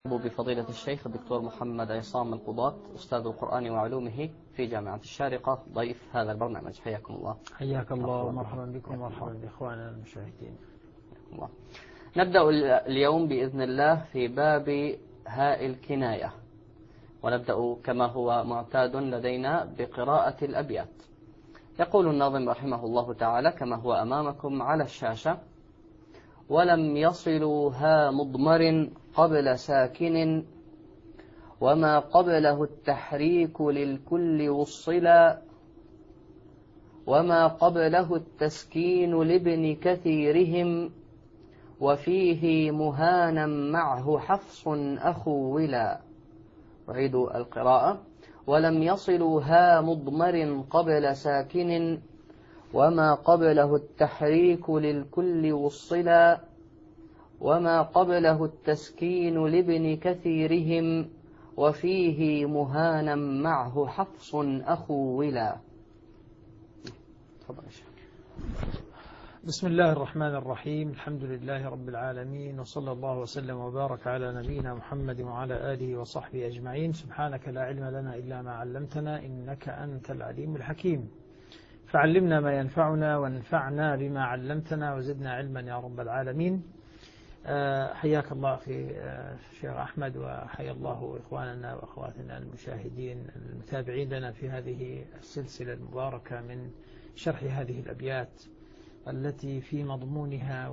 بفضيلة الشيخ الدكتور محمد عصام القضاة أستاذ القرآن وعلومه في جامعة الشارقة ضيف هذا البرنامج. حياكم الله. حياك الله ومرحبا بكم ومرحبا بإخواننا المشاهدين. الله. نبدأ اليوم بإذن الله في باب هاء الكناية، ونبدأ كما هو معتاد لدينا بقراءة الأبيات. يقول الناظم رحمه الله تعالى كما هو أمامكم على الشاشة: ولم يصلوا ها مضمر قبل ساكن، وما قبله التحريك للكل وصلا، وما قبله التسكين لابن كثيرهم، وفيه مهانا معه حفص أخو ولا. أعيد القراءة: ولم يصلوا ها مضمر قبل ساكن، وما قبله التحريك للكل وصلا، وما قبله التسكين لابن كثيرهم، وفيه مهانا معه حفص أخو ولا. بسم الله الرحمن الرحيم. الحمد لله رب العالمين، وصلى الله وسلم وبارك على نبينا محمد وعلى آله وصحبه أجمعين. سبحانك لا علم لنا إلا ما علمتنا، إنك أنت العليم الحكيم. فعلمنا ما ينفعنا وانفعنا بما علمتنا وزدنا علما يا رب العالمين. حياك الله في شيخ أحمد، وحيا الله إخواننا وأخواتنا المشاهدين المتابعين لنا في هذه السلسلة المباركة من شرح هذه الأبيات التي في مضمونها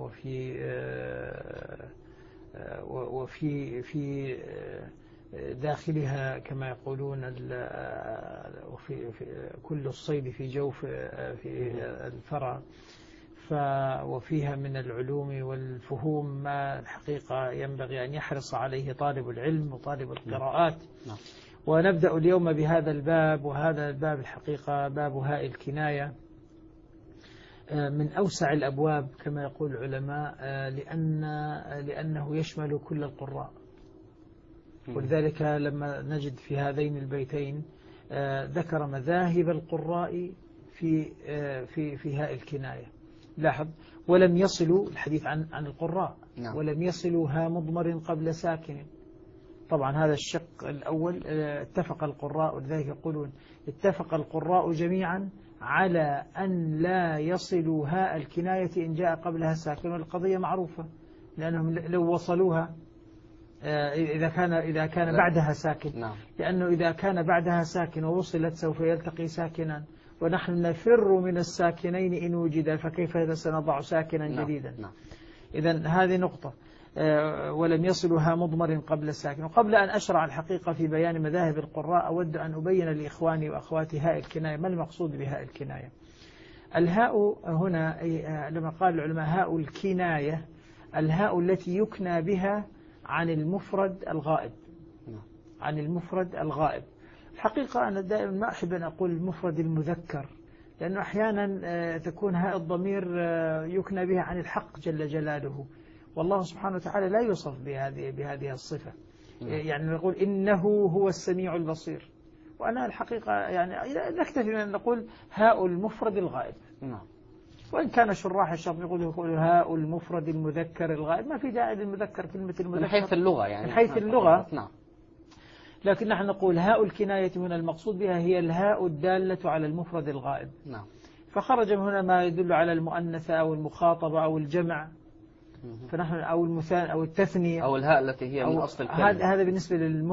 وفي داخلها كما يقولون وفي كل الصيد في جوف في الفرع، وفيها من العلوم والفهوم ما الحقيقة ينبغي أن يحرص عليه طالب العلم وطالب القراءات. ونبدأ اليوم بهذا الباب، وهذا الباب الحقيقة باب هاء الكناية، من أوسع الأبواب كما يقول العلماء، لأنه يشمل كل القراء. ولذلك لما نجد في هذين البيتين ذكر مذاهب القراء في هاء الكناية. لاحظ: ولم يصلوا، الحديث عن القراء، ولم يصلوا ها مضمر قبل ساكن. طبعا هذا الشق الأول اتفق القراء، ولذلك يقولون اتفق القراء جميعا على أن لا يصلوا هاء الكناية إن جاء قبلها ساكن. والقضية معروفة، لأنهم لو وصلوها إذا كان بعدها ساكن، لأنه إذا كان بعدها ساكن ووصلت سوف يلتقي ساكنا، ونحن نفر من الساكنين إن وجد، فكيف إذا سنضع ساكنا جديدا؟ إذن هذه نقطة. ولم يصلها مضمر قبل ساكن. وقبل أن أشرع الحقيقة في بيان مذاهب القراء، أود أن أبين لإخواني وأخواتي هاء الكناية ما المقصود بهاء الكناية. الهاء هنا لما قال العلماء هاء الكناية، الهاء التي يكنى بها عن المفرد الغائب، عن المفرد الغائب. الحقيقة أنا دائما ما أحب أن أقول المفرد المذكر، لأنه أحيانا تكون هاء الضمير يكنى بها عن الحق جل جلاله، والله سبحانه وتعالى لا يوصف بهذه الصفة. يعني نقول إنه هو السميع البصير، وأنا الحقيقة يعني نكتفي من أن نقول هاء المفرد الغائب. وإن كان شراح الشرط يقول هاء المفرد المذكر الغائب، ما في داعي للمذكر، كلمة المذكر من حيث اللغة، يعني من حيث اللغة. لكن نحن نقول هاء الكناية هنا المقصود بها هي الهاء الدالة على المفرد الغائب. فخرج من هنا ما يدل على المؤنثة أو المخاطبة أو الجمع، فنحن أو المثاني أو التثنية أو الهاء التي هي من أصل الكلمة. هذا بالنسبة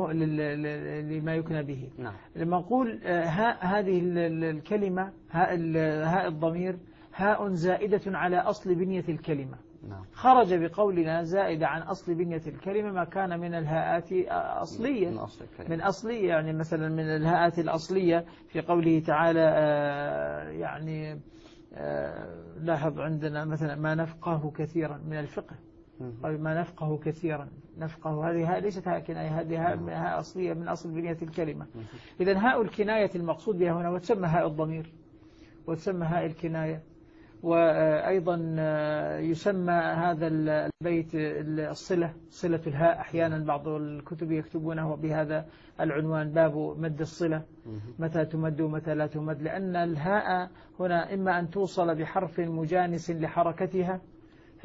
لما يكنى به. لما نقول هذه الكلمة هاء الضمير هاء زائدة على أصل بنية الكلمة. خرج بقولنا زائدة عن أصل بنية الكلمة ما كان من الهاءات أصلية، من أصلية، يعني مثلا من الهاءات الأصلية في قوله تعالى يعني لاحظ عندنا مثلا ما نفقه كثيرا من الفقه، ما نفقه كثيرا، نفقه، هذه هاء ليست هاء كناية، هذه هاء أصلية من أصل بنية الكلمة. إذن هاء الكناية المقصود بها هنا، وتسمى هاء الضمير وتسمى هاء الكناية. وأيضا يسمى هذا البيت الصلة، صلة الهاء. أحيانا بعض الكتب يكتبونه بهذا العنوان: باب مد الصلة، متى تمد ومتى لا تمد، لأن الهاء هنا إما أن توصل بحرف مجانس لحركتها،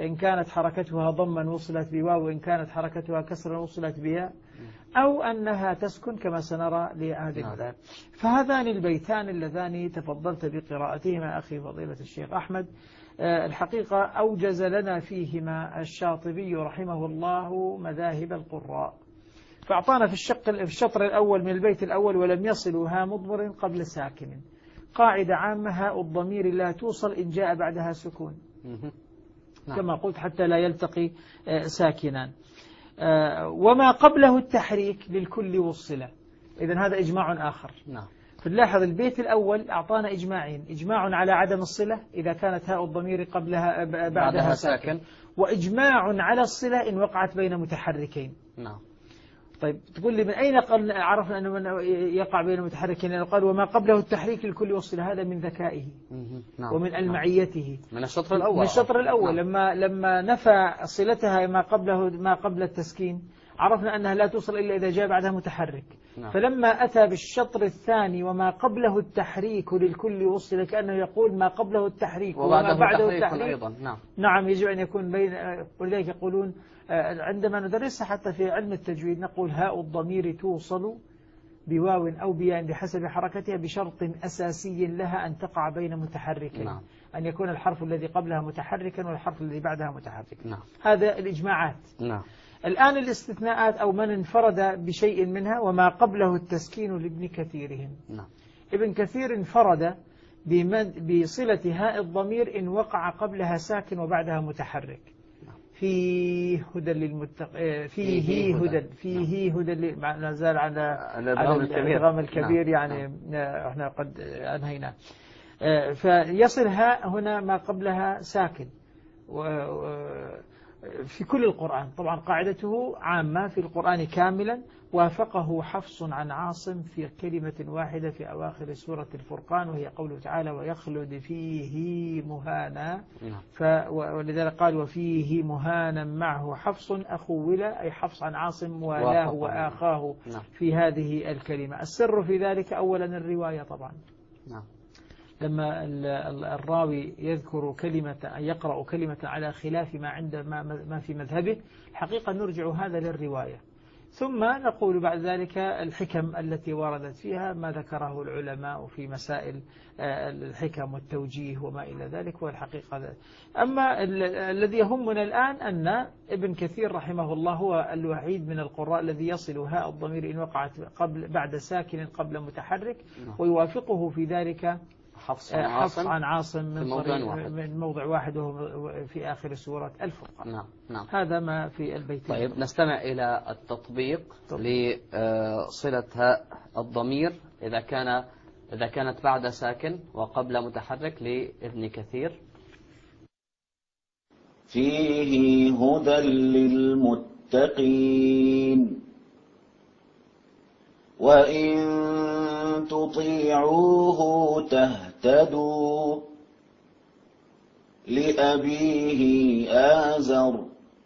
فإن كانت حركتها ضما وصلت بواو، وإن كانت حركتها كسرا وصلت بياء، أو أنها تسكن كما سنرى لهذه المذاهب. فهذان البيتان اللذان تفضلت بقراءتهما أخي فضيلة الشيخ أحمد الحقيقة أوجز لنا فيهما الشاطبي رحمه الله مذاهب القراء، فأعطانا في الشطر الأول من البيت الأول: ولم يصلوا ها مضمر قبل ساكن، قاعدة عامة: هاء الضمير لا توصل إن جاء بعدها سكون، كما قلت حتى لا يلتقي ساكنان. وما قبله التحريك للكل وصله. إذن هذا إجماع آخر. فنلاحظ البيت الأول أعطانا إجماعين: إجماع على عدم الصلة إذا كانت هاء الضمير قبلها بعدها ساكن، وإجماع على الصلة إن وقعت بين متحركين. طيب تقول لي من أين عرفنا أنه من يقع بين متحركين؟ قال: وما قبله التحريك للكل وصله. هذا من ذكائه ومن المعيته من الشطر الأول. من الشطر الأول لما نفى صلتها ما قبل التسكين عرفنا أنها لا توصل إلا إذا جاء بعدها متحرك. فلما أتى بالشطر الثاني: وما قبله التحريك للكل وصل، كأنه يقول ما قبله التحريك وما بعده التحريك أيضا. نعم يجب أن يكون بين. ولذلك يقولون عندما ندرسها حتى في علم التجويد نقول: هاء الضمير توصل بواو أو بياء بحسب حركتها بشرط أساسي لها أن تقع بين متحركين. أن يكون الحرف الذي قبلها متحركا والحرف الذي بعدها متحركا. هذا الإجماعات. الآن الاستثناءات أو من انفرد بشيء منها: وما قبله التسكين لابن كثيرهم. ابن كثير انفرد بصلة هاء الضمير إن وقع قبلها ساكن وبعدها متحرك. فيه هدى هدى ما زال على الإدغام الكبير يعني احنا قد أنهينا. فيصل هاء هنا ما قبلها ساكن في كل القرآن. طبعا قاعدته عامة في القرآن كاملا. وافقه حفص عن عاصم في كلمة واحدة في أواخر سورة الفرقان، وهي قوله تعالى: ويخلد فيه مهانا. ولذلك قال: وفيه مهانا معه حفص أخو ولا، أي حفص عن عاصم ولاه وآخاه في هذه الكلمة. السر في ذلك أولا الرواية طبعا. لما الراوي يذكر كلمة يقرأ كلمة على خلاف ما في مذهبه، الحقيقة نرجع هذا للرواية، ثم نقول بعد ذلك الحكم التي وردت فيها ما ذكره العلماء في مسائل الحكم والتوجيه وما إلى ذلك. والحقيقة أما الذي يهمنا الآن أن ابن كثير رحمه الله هو الوحيد من القراء الذي يصل هاء الضمير إن وقعت بعد ساكن قبل متحرك، ويوافقه في ذلك حفص عن عاصم من موضع واحد وهو في آخر سورة الفرقان. هذا ما في البيتين. طيب نستمع إلى التطبيق لصلة هاء الضمير إذا كانت بعد ساكن وقبل متحرك لابن كثير. فيه هدى للمتقين وإن تطيعوه تهتدوا لأبيه آزر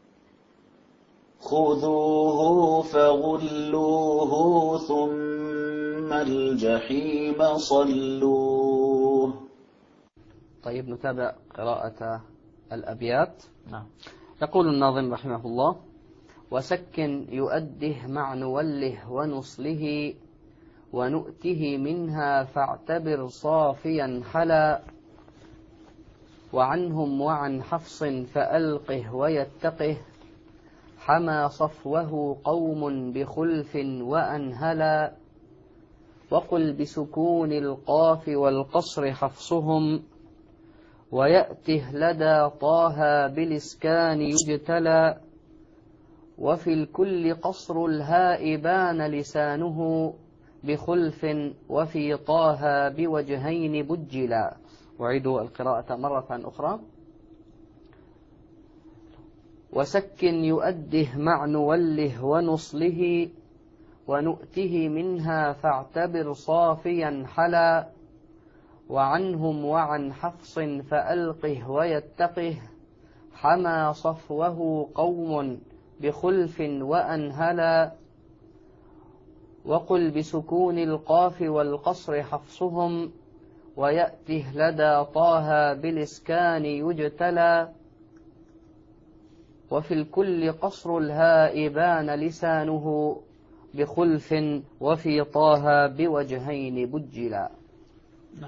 خذوه فغلوه ثم الجحيم صلوه. طيب نتابع قراءة الأبيات. يقول الناظم رحمه الله: وسكن يؤده مع نوله ونصله ونؤته منها فاعتبر صافيا حلا وعنهم وعن حفص فألقه ويتقه حمى صفوه قوم بخلف وأنهلا وقل بسكون القاف والقصر حفصهم ويأته لدى طه بالإسكان يجتلى وفي الكل قصر الهاء بان لسانه بخلف وفي طه بوجهين بجلا. أعيد القراءة مرة أخرى. وسكن يؤده مع نوله ونصله ونؤته منها فاعتبر صافيا حلا وعنهم وعن حفص فألقه ويتقه حمى صفوه قوم بخلف وأنهلا وقل بسكون القاف والقصر حفصهم ويأته لدى طه بالإسكان يجتلى وفي الكل قصر الهاء بان لسانه بخلف وفي طه بوجهين بجلا. نعم.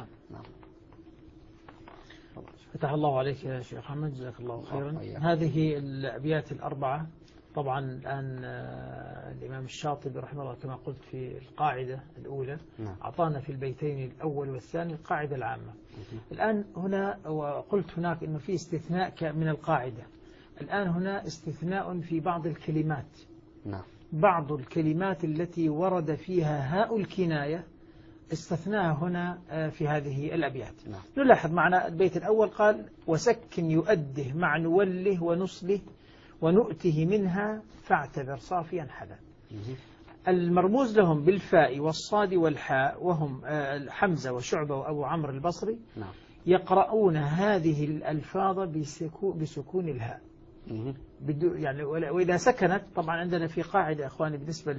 فتح الله عليك يا شيخ محمد، جزاك الله خيرا. هذه الأبيات الأربعة طبعا الآن الإمام الشاطبي رحمه الله كما قلت في القاعدة الأولى أعطانا في البيتين الأول والثاني القاعدة العامة. الآن هنا وقلت هناك أنه في استثناء من القاعدة، الآن هنا استثناء في بعض الكلمات. بعض الكلمات التي ورد فيها هاء الكناية استثناها هنا في هذه الأبيات. نلاحظ معنا البيت الأول قال وسكن يؤده مع نوله ونصله ونؤته منها فاعتبر صافيا حلا. المرموز لهم بالفاء والصاد والحاء وهم حمزة وشعبة وأبو عمرو البصري يقرؤون هذه الألفاظ بسكون الهاء. يعني وإذا سكنت طبعا عندنا في قاعدة أخواني بالنسبة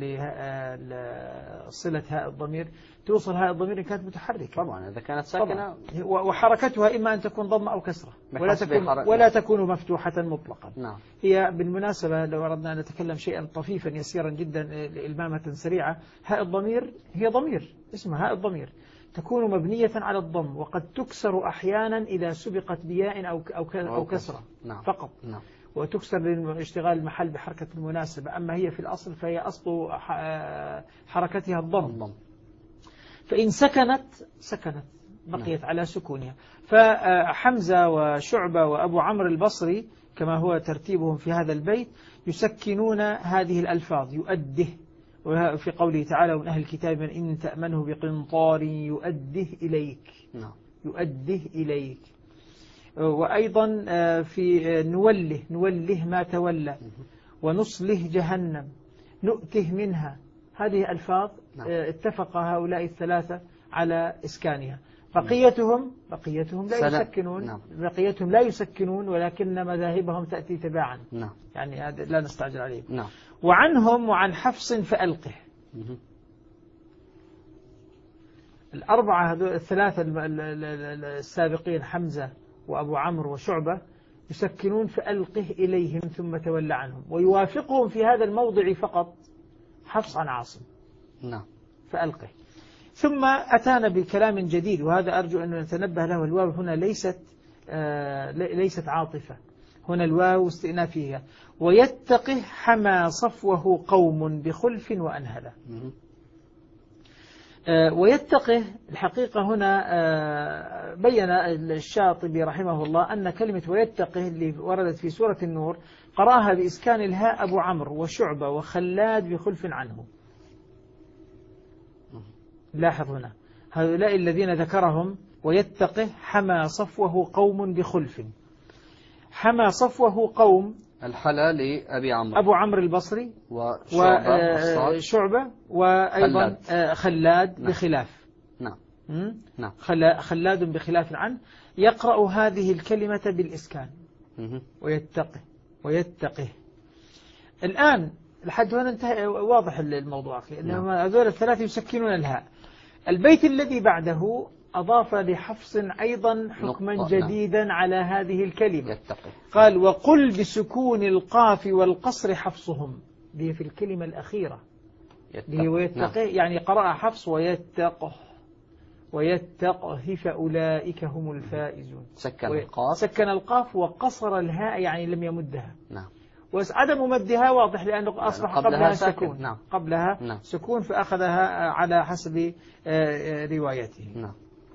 لصلة هاء الضمير توصل هاء الضمير إن كانت متحركة طبعا إذا كانت ساكنة وحركتها إما أن تكون ضمة أو كسرة ولا تكون مفتوحة مطلقا. هي بالمناسبة لو أردنا أن نتكلم شيئا طفيفا يسيرا جدا إلمامة سريعة، هاء الضمير هي ضمير اسمها هاء الضمير تكون مبنية على الضم وقد تكسر أحيانا إذا سبقت بياء أو كسرة فقط. وتكسر لاشتغال المحل بحركة المناسبة، أما هي في الأصل فهي أصل حركتها الضم. فإن سكنت بقيت على سكونها. فحمزة وشعبة وأبو عمرو البصري كما هو ترتيبهم في هذا البيت يسكنون هذه الألفاظ يؤده، وفي قوله تعالى ومن أهل الكتاب من إن تأمنه بقنطار يؤده إليك يؤده إليك. وأيضا في نوله ما تولى ونصله جهنم نؤته منها. هذه ألفاظ اتفق هؤلاء الثلاثة على إسكانها. بقيتهم لا يسكنون ولكن مذاهبهم تأتي تباعا يعني هذا لا نستعجل عليه. وعنهم وعن حفص فألقه. الأربعة الثلاثة السابقين حمزة وأبو عمرو وشعبة يسكنون فألقه إليهم ثم تولى عنهم، ويوافقهم في هذا الموضع فقط حفص عن عاصم فألقه. ثم أتانا بكلام جديد وهذا أرجو أن نتنبه له. الواو هنا ليست عاطفة، هنا الواو استئنافية. ويتقه حمى صفوه قوم بخلف وأنهلا. ويتقه الحقيقة هنا بين الشاطبي رحمه الله أن كلمة ويتقه اللي وردت في سورة النور قرأها بإسكان الهاء أبو عمرو وشعبة وخلاد بخلف عنه. لاحظ هنا هؤلاء الذين ذكرهم ويتقه حمى صفوه قوم بخلف. حمى صفوه قوم الحلا لأبي عمرو أبو عمرو البصري وشعبة وأيضا خلاد بخلاف. خلاد بخلاف عنه يقرأ هذه الكلمة بالإسكان ويتقه. الآن لحد هنا انتهى واضح الموضوع لأنهم هذول الثلاثة يسكنون الهاء. البيت الذي بعده أضاف لحفص أيضا حكما جديدا على هذه الكلمة. قال وقل بسكون القاف والقصر حفصهم. دي في الكلمة الأخيرة ويتقه يعني قرأ حفص ويتقه فأولئك هم الفائزون. سكن القاف وقصر الهاء يعني لم يمدها. وعدم مدها واضح لأنه أصبح قبلها سكون. قبلها سكون فأخذها على حسب روايته.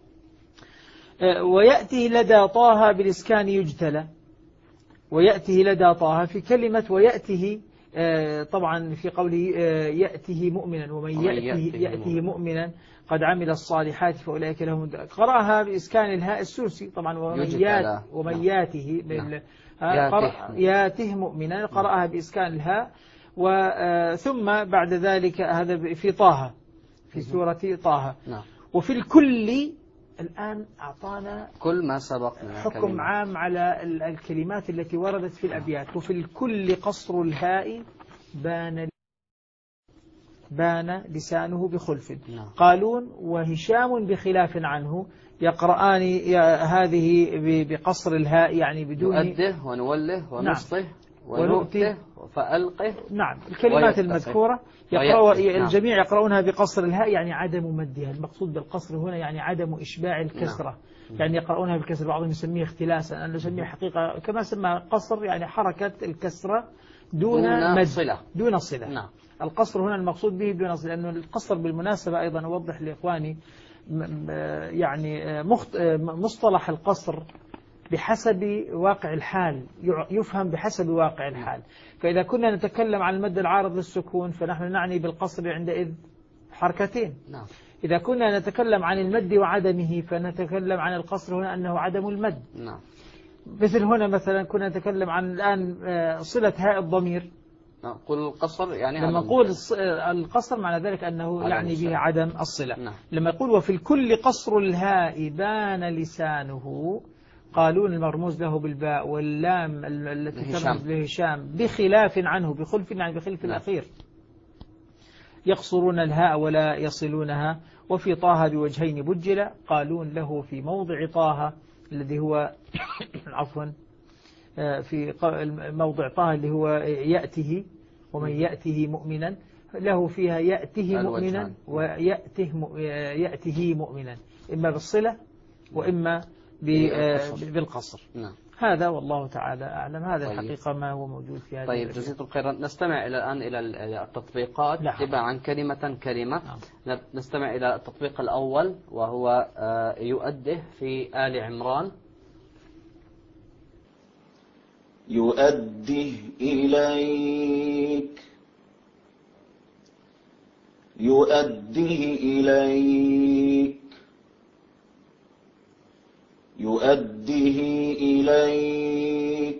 ويأتي لدى طه بالإسكان يجتلى. ويأته لدى طه في كلمة ويأته طبعا في قوله يأته مؤمنا ومن يأته مؤمنا قد عمل الصالحات فأولئك لهم قرأها بإسكان الهاء السوسي طبعا ومن ياته ياته مؤمنا قرأها بإسكان الهاء. ثم بعد ذلك هذا في طه في سورة طه. وفي الكل الآن أعطانا كل ما سبق حكم عام على الكلمات التي وردت في الأبيات. وفي الكل قصر الهاء بان لسانه بخلف. قالون وهشام بخلاف عنه يقرآن هذه بقصر الهاء يعني بدون يؤده ونوله ونصله ونؤته فألقه. نعم، الكلمات المذكورة الجميع يقرؤونها بقصر الهاء، يعني عدم مدها. المقصود بالقصر هنا يعني عدم إشباع الكسرة. يعني يقرؤونها بالكسر، بعضهم يسميه اختلاسا، أنا نسميه حقيقة كما سمى قصر، يعني حركة الكسرة دون مد، صلة. دون صلة. نعم. القصر هنا المقصود به دون صلة، لأنه القصر بالمناسبة أيضا أوضح لإخواني، يعني مصطلح القصر بحسب واقع الحال، يفهم بحسب واقع الحال. فإذا كنا نتكلم عن المد العارض للسكون فنحن نعني بالقصر عندئذ حركتين. نعم. إذا كنا نتكلم عن المد وعدمه فنتكلم عن القصر هنا أنه عدم المد. نعم. مثل هنا مثلا كنا نتكلم عن الآن صلة هاء الضمير، نقول القصر يعني لما نقول القصر معنى ذلك أنه يعني به عدم الصلة. نعم. لما يقول وفي الكل قصر الهاء بان لسانه، قالون المرموز له بالباء واللام التي ترمز لهشام بخلاف عنه، بخلف يعني بخلف الأخير، يقصرون الهاء ولا يصلونها. وفي طه بوجهين بجل، قالون له في موضع طه الذي هو عفوا في موضع طه اللي هو يأته، ومن يأته مؤمنا له فيها يأته مؤمنا ويأته مؤمنا، إما بالصلة وإما بالقصر. نعم. هذا والله تعالى أعلم. هذا الحقيقة ما هو موجود في هذه. طيب جزاكم خيرا. نستمع الآن إلى التطبيقات تبعا كلمة كلمة. نستمع إلى التطبيق الأول وهو يؤده في آل عمران. يؤده إليك، يؤده إليك، يؤده إليك،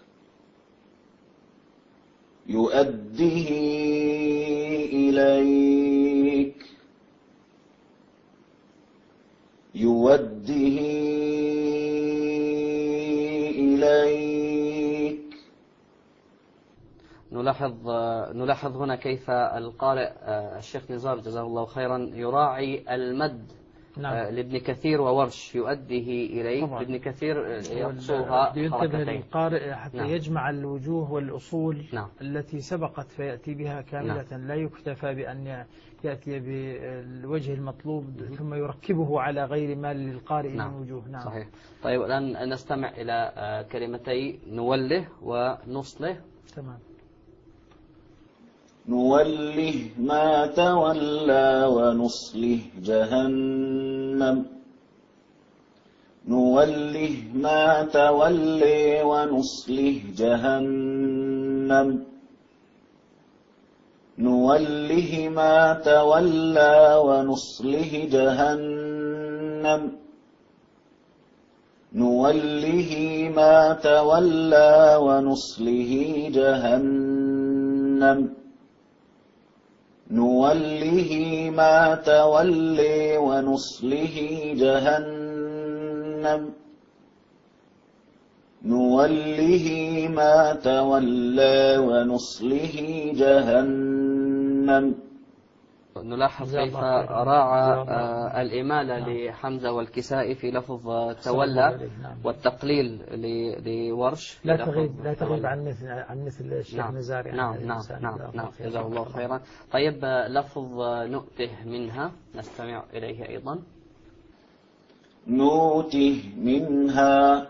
يؤده إليك، يؤده إليك. نلاحظ هنا كيف القارئ الشيخ نزار جزاه الله خيرا يراعي المد. نعم. لابن كثير وورش يؤديه إليك. لابن كثير يقصوها ينتبه القارئ حتى نعم. يجمع الوجوه والأصول نعم. التي سبقت فيأتي بها كاملة. نعم. لا يكتفى بأن يأتي بالوجه المطلوب ثم يركبه على غير ما للقارئ نعم. من وجوه. نعم. صحيح. طيب الآن نستمع إلى كلمتي نوله ونصله. تمام. نوله ما تولى ونصله جهنم، نوله ما تولي ونصله جهنم، نوله ما تولى ونصله جهنم، نوله ما تولى ونصله جهنم، نوله ما تولي ونصله جهنم، نوله ما تولى ونصله جهنم. نلاحظ كيف راعى الإمالة لحمزة والكسائي في لفظ تولى والتقليل لورش. لا تغيب عن مثل الشيخ نزار. نعم. جزاه الله خيرا. طيب لفظ نؤته منها نستمع إليه أيضا. نؤته منها،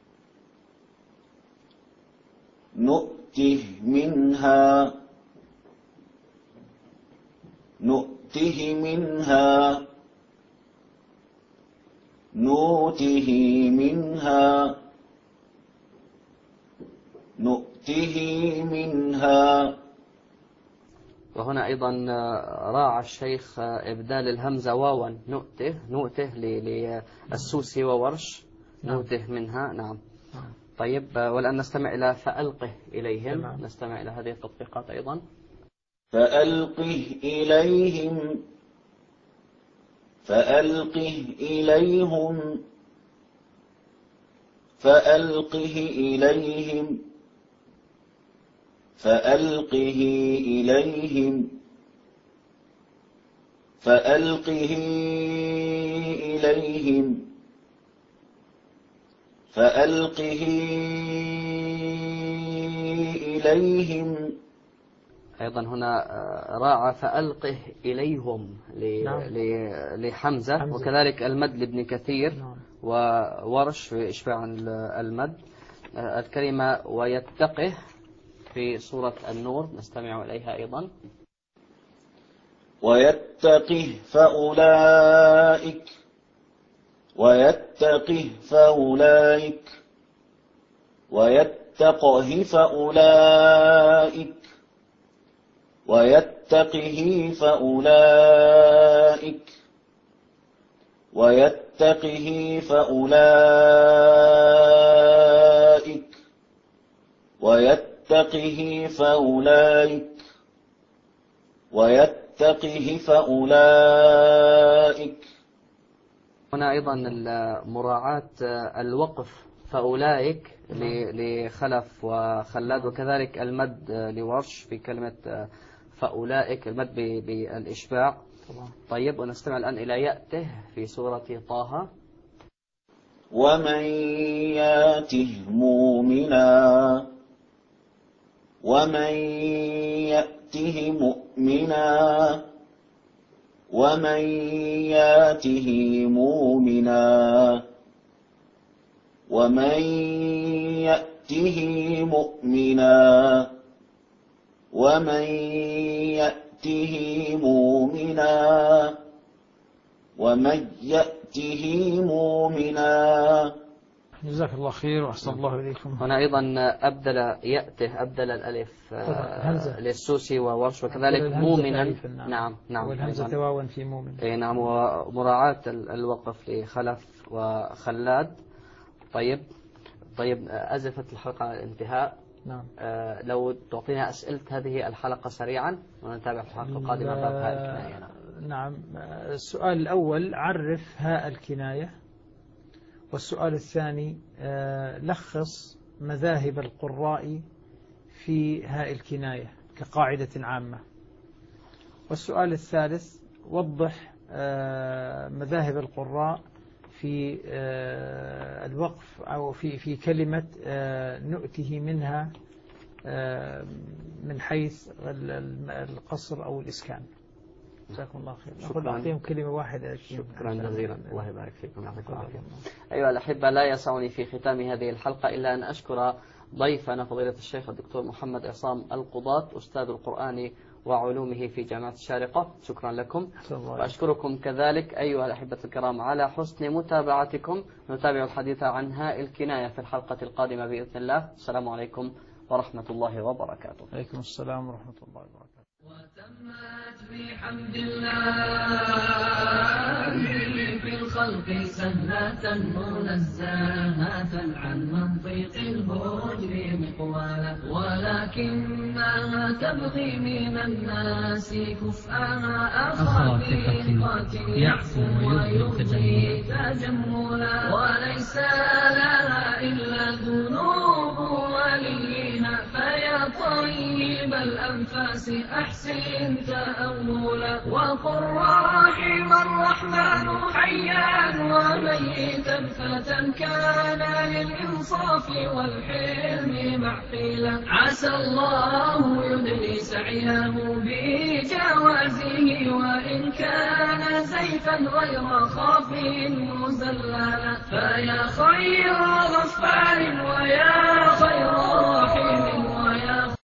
نؤته منها، نؤته منها، نؤته منها، نؤته منها. وهنا أيضا راعى الشيخ إبدال الهمزة واوا نؤته للسوسي وورش. نؤته منها. نعم. طيب والآن نستمع إلى فألقه إليهم. نستمع إلى هذه التطبيقات أيضا. فألقه إليهم، فألقه إليهم، فألقه إليهم، فألقه إليهم، فألقه إليهم، فألقه إليهم. أيضا هنا راعى فألقه إليهم لحمزة، وكذلك المد لابن كثير وورش في إشباع المد. الكلمة ويتقه في سورة النور نستمع إليها أيضا. ويتقه فأولئك ويتقه فأولئك ويتقه فأولئك ويتقه فأولئك ويتقه فأولئك ويتقه فأولئك ويتقه فأولئك. هنا أيضا مراعاة الوقف فأولئك لخلف وخلاد، وكذلك المد لورش في كلمة فأولئك، المد بالإشباع. طيب، ونستمع الآن إلى يأته في سورة طه. ومن ياته مؤمنا ومن يأته مؤمنا ومن ياته مؤمنا ومن يأته مؤمنا ومن يأته مؤمنا ومن يأته مؤمنا. جزاك الله خير وأحسن الله إليكم. هنا أيضا أبدل يأته، أبدل الألف للسوسي وورش، وكذلك مؤمنا. نعم والهمزة واوا في مؤمن. نعم، ومراعاة الوقف لخلف وخلاد. طيب، أزفت الحلقة على الانتهاء. نعم. لو تعطينا أسئلة هذه الحلقة سريعا ونتابع في الحلقة القادمة باب هاء الكناية. نعم. السؤال الأول عرف هاء الكناية، والسؤال الثاني لخص مذاهب القراء في هاء الكناية كقاعدة عامة، والسؤال الثالث وضح مذاهب القراء في الوقف أو في كلمة نؤته منها من حيث القصر أو الإسكان. جزاكم الله خير. أعطيهم كلمة واحدة. شكرا جزيلا، الله يبارك فيكم ويعطيكم العافية. أيها الأحبة، لا يسعني في ختام هذه الحلقة إلا أن أشكر ضيفنا فضيلة الشيخ الدكتور محمد عصام القضاة، أستاذ القرآن وعلومه في جامعة الشارقة. شكرا لكم، وأشكركم كذلك أيها الأحبة الكرام على حسن متابعتكم. نتابع الحديث عن هاء الكناية في الحلقة القادمة بإذن الله. السلام عليكم ورحمة الله وبركاته. عليكم السلام ورحمة الله وبركاته. وتمت بحمد الله في الخلق سهلة منزهة عن منطق الهجر مقوالا، ولكنها تبغي من الناس كفءها أخاطئات يعفو ويبغي تجملا، وليس لها إلا ذنوب وليها، فيا طيب الأنفاس أحسن تأولا، وقل رحم الرحمن حيا وميتا فتى كان للإنصاف والحلم معقلا، عسى الله يدني سعيه بجوازه، وإن كان زيفا غير خاف مزللا، فيا خير غفار ويا خير رحيم